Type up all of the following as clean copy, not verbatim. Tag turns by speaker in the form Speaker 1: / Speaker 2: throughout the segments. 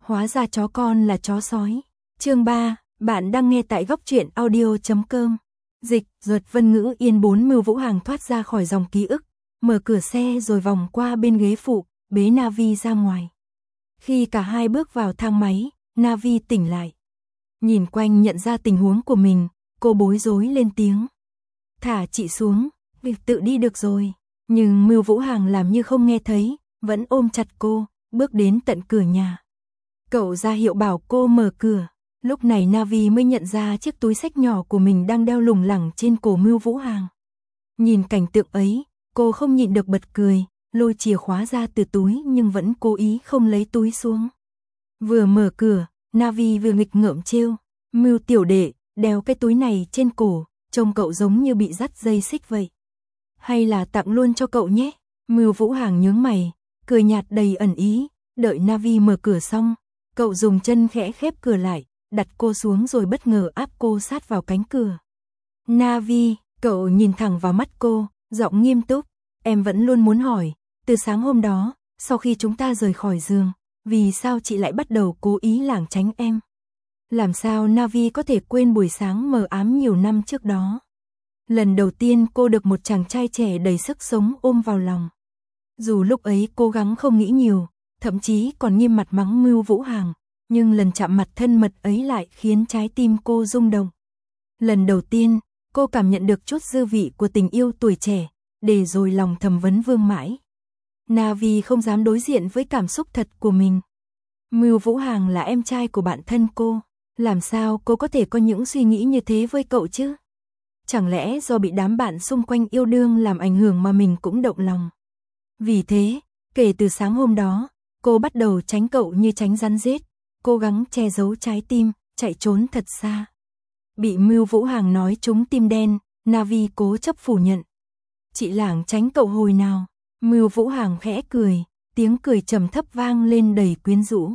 Speaker 1: Hóa ra chó con là chó sói. Chương 3, bạn đang nghe tại góc truyện audio.com. Dịch, Duật Vân Ngữ Yên. 4 Mưu Vũ Hằng thoát ra khỏi dòng ký ức, mở cửa xe rồi vòng qua bên ghế phụ, bế Navi ra ngoài. Khi cả hai bước vào thang máy, Navi tỉnh lại. Nhìn quanh nhận ra tình huống của mình, cô bối rối lên tiếng. Thả chị xuống, việc tự đi được rồi. Nhưng Mưu Vũ Hằng làm như không nghe thấy, vẫn ôm chặt cô, bước đến tận cửa nhà. Cậu ra hiệu bảo cô mở cửa. Lúc này Navi mới nhận ra chiếc túi xách nhỏ của mình đang đeo lủng lẳng trên cổ Mưu Vũ Hằng. Nhìn cảnh tượng ấy, cô không nhịn được bật cười, lôi chìa khóa ra từ túi nhưng vẫn cố ý không lấy túi xuống. Vừa mở cửa, Navi vừa nghịch ngợm trêu, Mưu tiểu đệ, đeo cái túi này trên cổ, trông cậu giống như bị dắt dây xích vậy. Hay là tặng luôn cho cậu nhé? Mưu Vũ Hằng nhướng mày, cười nhạt đầy ẩn ý, đợi Navi mở cửa xong, cậu dùng chân khẽ khép cửa lại, đặt cô xuống rồi bất ngờ áp cô sát vào cánh cửa. Navi, cậu nhìn thẳng vào mắt cô, giọng nghiêm túc, em vẫn luôn muốn hỏi, từ sáng hôm đó, sau khi chúng ta rời khỏi giường, vì sao chị lại bắt đầu cố ý lảng tránh em? Làm sao Navi có thể quên buổi sáng mờ ám nhiều năm trước đó? Lần đầu tiên cô được một chàng trai trẻ đầy sức sống ôm vào lòng. Dù lúc ấy cố gắng không nghĩ nhiều, thậm chí còn nghiêm mặt mắng Mưu Vũ Hằng, nhưng lần chạm mặt thân mật ấy lại khiến trái tim cô rung động. Lần đầu tiên, cô cảm nhận được chút dư vị của tình yêu tuổi trẻ, để rồi lòng thầm vấn vương mãi. Navi không dám đối diện với cảm xúc thật của mình. Mưu Vũ Hằng là em trai của bạn thân cô, làm sao cô có thể có những suy nghĩ như thế với cậu chứ? Chẳng lẽ do bị đám bạn xung quanh yêu đương làm ảnh hưởng mà mình cũng động lòng? Vì thế, kể từ sáng hôm đó, cô bắt đầu tránh cậu như tránh rắn rết, cố gắng che giấu trái tim, chạy trốn thật xa. Bị Mưu Vũ Hằng nói trúng tim đen, Navi cố chấp phủ nhận. Chị lảng tránh cậu hồi nào? Mưu Vũ Hằng khẽ cười, tiếng cười trầm thấp vang lên đầy quyến rũ.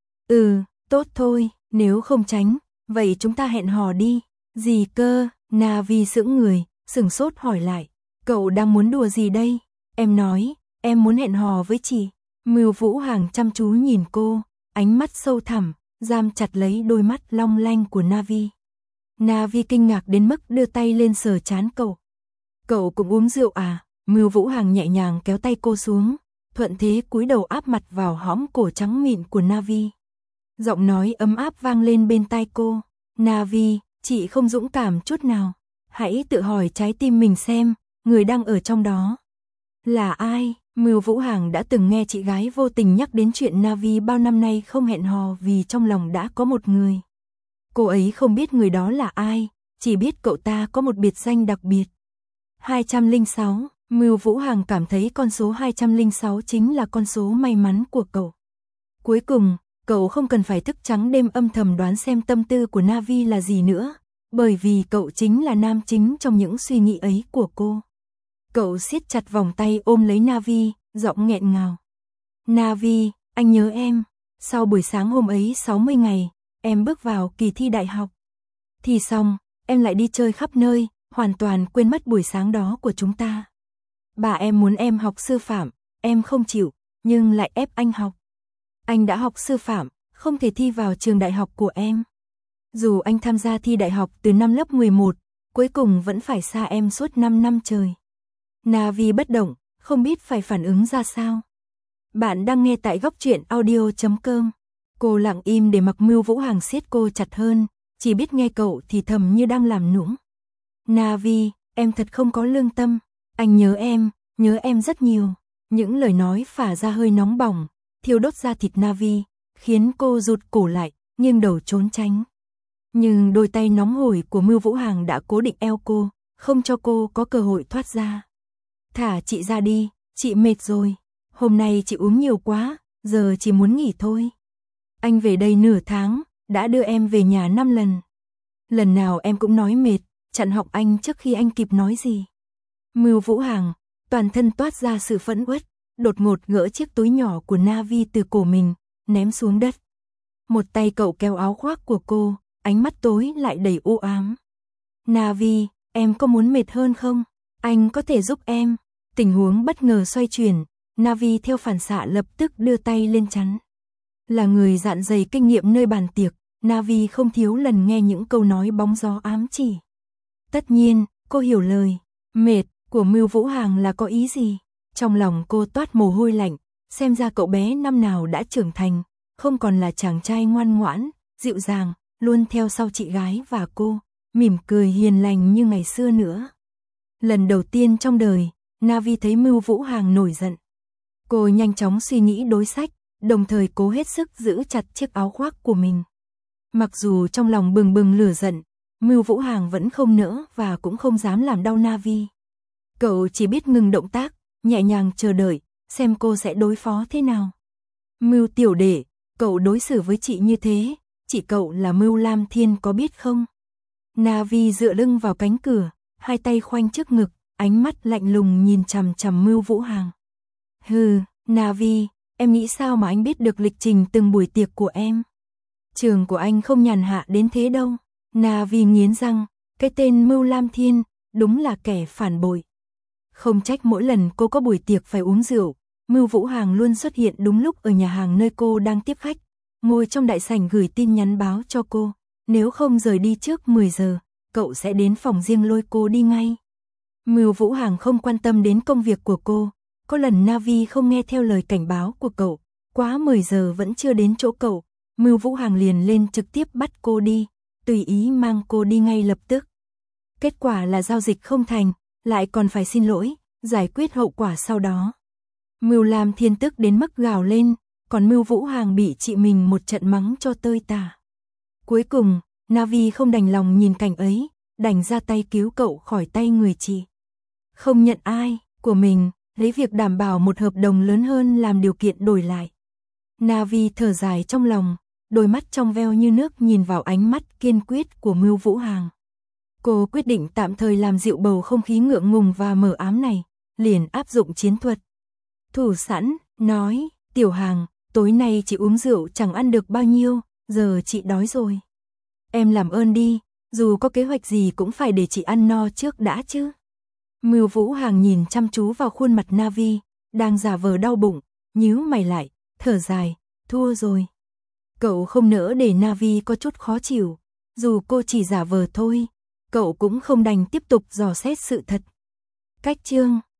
Speaker 1: Tốt thôi, nếu không tránh, vậy chúng ta hẹn hò đi. Gì cơ? Navi sững người, sửng sốt hỏi lại. Cậu đang muốn đùa gì đây? Em nói, em muốn hẹn hò với chị. Mưu Vũ Hằng chăm chú nhìn cô, ánh mắt sâu thẳm, giam chặt lấy đôi mắt long lanh của Navi. Navi kinh ngạc đến mức đưa tay lên sờ trán cậu. Cậu cũng uống rượu à? Mưu Vũ Hằng nhẹ nhàng kéo tay cô xuống, thuận thế cúi đầu áp mặt vào hõm cổ trắng mịn của Navi. Giọng nói ấm áp vang lên bên tai cô. Navi, chị không dũng cảm chút nào. Hãy tự hỏi trái tim mình xem, người đang ở trong đó là ai? Mưu Vũ Hằng đã từng nghe chị gái vô tình nhắc đến chuyện Navi bao năm nay không hẹn hò vì trong lòng đã có một người. Cô ấy không biết người đó là ai, chỉ biết cậu ta có một biệt danh đặc biệt. 206, Mưu Vũ Hằng cảm thấy con số 206 chính là con số may mắn của cậu. Cuối cùng, cậu không cần phải thức trắng đêm âm thầm đoán xem tâm tư của Navi là gì nữa, bởi vì cậu chính là nam chính trong những suy nghĩ ấy của cô. Cậu siết chặt vòng tay ôm lấy Navi, giọng nghẹn ngào. Navi, anh nhớ em. Sau buổi sáng hôm ấy 60 ngày, em bước vào kỳ thi đại học. Thì xong, em lại đi chơi khắp nơi, hoàn toàn quên mất buổi sáng đó của chúng ta. Bà em muốn em học sư phạm, em không chịu, nhưng lại ép anh học. Anh đã học sư phạm, không thể thi vào trường đại học của em. Dù anh tham gia thi đại học từ năm lớp 11, cuối cùng vẫn phải xa em suốt 5 năm trời. Navi bất động, không biết phải phản ứng ra sao. Bạn đang nghe tại góc truyện audio.com. Cô lặng im để mặc Mưu Vũ Hằng siết cô chặt hơn, chỉ biết nghe cậu thì thầm như đang làm nũng. Navi, em thật không có lương tâm. Anh nhớ em rất nhiều. Những lời nói phả ra hơi nóng bỏng, thiêu đốt da thịt Navi, khiến cô rụt cổ lại, nghiêng đầu trốn tránh. Nhưng đôi tay nóng hổi của Mưu Vũ Hằng đã cố định eo cô, không cho cô có cơ hội thoát ra. Thả chị ra đi, chị mệt rồi. Hôm nay chị uống nhiều quá, giờ chỉ muốn nghỉ thôi. Anh về đây nửa tháng, đã đưa em về nhà 5 lần. Lần nào em cũng nói mệt, chặn họng anh trước khi anh kịp nói gì. Mưu Vũ Hằng, toàn thân toát ra sự phẫn uất, đột ngột gỡ chiếc túi nhỏ của Navi từ cổ mình, ném xuống đất. Một tay cậu kéo áo khoác của cô, ánh mắt tối lại đầy u ám. Navi, em có muốn mệt hơn không? Anh có thể giúp em. Tình huống bất ngờ xoay chuyển, Navi theo phản xạ lập tức đưa tay lên chắn. Là người dạn dày kinh nghiệm nơi bàn tiệc, Navi không thiếu lần nghe những câu nói bóng gió ám chỉ. Tất nhiên, cô hiểu lời mệt của Mưu Vũ Hàng là có ý gì. Trong lòng cô toát mồ hôi lạnh, xem ra cậu bé năm nào đã trưởng thành, không còn là chàng trai ngoan ngoãn, dịu dàng, luôn theo sau chị gái và cô, mỉm cười hiền lành như ngày xưa nữa. Lần đầu tiên trong đời, Navi thấy Mưu Vũ Hàng nổi giận. Cô nhanh chóng suy nghĩ đối sách, đồng thời cố hết sức giữ chặt chiếc áo khoác của mình. Mặc dù trong lòng bừng bừng lửa giận, Mưu Vũ Hàng vẫn không nỡ và cũng không dám làm đau Navi. Cậu chỉ biết ngừng động tác, nhẹ nhàng chờ đợi, xem cô sẽ đối phó thế nào. Mưu tiểu đệ, cậu đối xử với chị như thế, chị cậu là Mưu Lam Thiên có biết không? Navi dựa lưng vào cánh cửa, hai tay khoanh trước ngực, ánh mắt lạnh lùng nhìn chằm chằm Mưu Vũ Hàng. Hừ, Navi, em nghĩ sao mà anh biết được lịch trình từng buổi tiệc của em? Trường của anh không nhàn hạ đến thế đâu. Navi nghiến răng, cái tên Mưu Lam Thiên, đúng là kẻ phản bội. Không trách mỗi lần cô có buổi tiệc phải uống rượu, Mưu Vũ Hàng luôn xuất hiện đúng lúc ở nhà hàng nơi cô đang tiếp khách, ngồi trong đại sảnh gửi tin nhắn báo cho cô, nếu không rời đi trước 10 giờ, cậu sẽ đến phòng riêng lôi cô đi ngay. Mưu Vũ Hàng không quan tâm đến công việc của cô, có lần Navi không nghe theo lời cảnh báo của cậu, quá 10 giờ vẫn chưa đến chỗ cậu, Mưu Vũ Hàng liền lên trực tiếp bắt cô đi, tùy ý mang cô đi ngay lập tức. Kết quả là giao dịch không thành, lại còn phải xin lỗi, giải quyết hậu quả sau đó. Mưu Lam Thiên tức đến mức gào lên, còn Mưu Vũ Hàng bị chị mình một trận mắng cho tơi tả. Cuối cùng, Navi không đành lòng nhìn cảnh ấy, đành ra tay cứu cậu khỏi tay người chị. Không nhận ai của mình, lấy việc đảm bảo một hợp đồng lớn hơn làm điều kiện đổi lại. Navi thở dài trong lòng, đôi mắt trong veo như nước nhìn vào ánh mắt kiên quyết của Mưu Vũ Hàng. Cô quyết định tạm thời làm dịu bầu không khí ngượng ngùng và mờ ám này, liền áp dụng chiến thuật. Thủ sẵn, nói, Tiểu Hàng, tối nay chị uống rượu chẳng ăn được bao nhiêu, giờ chị đói rồi. Em làm ơn đi, dù có kế hoạch gì cũng phải để chị ăn no trước đã chứ. Mưu Vũ Hàng nhìn chăm chú vào khuôn mặt Navi, đang giả vờ đau bụng, nhíu mày lại, thở dài, thua rồi. Cậu không nỡ để Navi có chút khó chịu, dù cô chỉ giả vờ thôi, cậu cũng không đành tiếp tục dò xét sự thật. Cách chương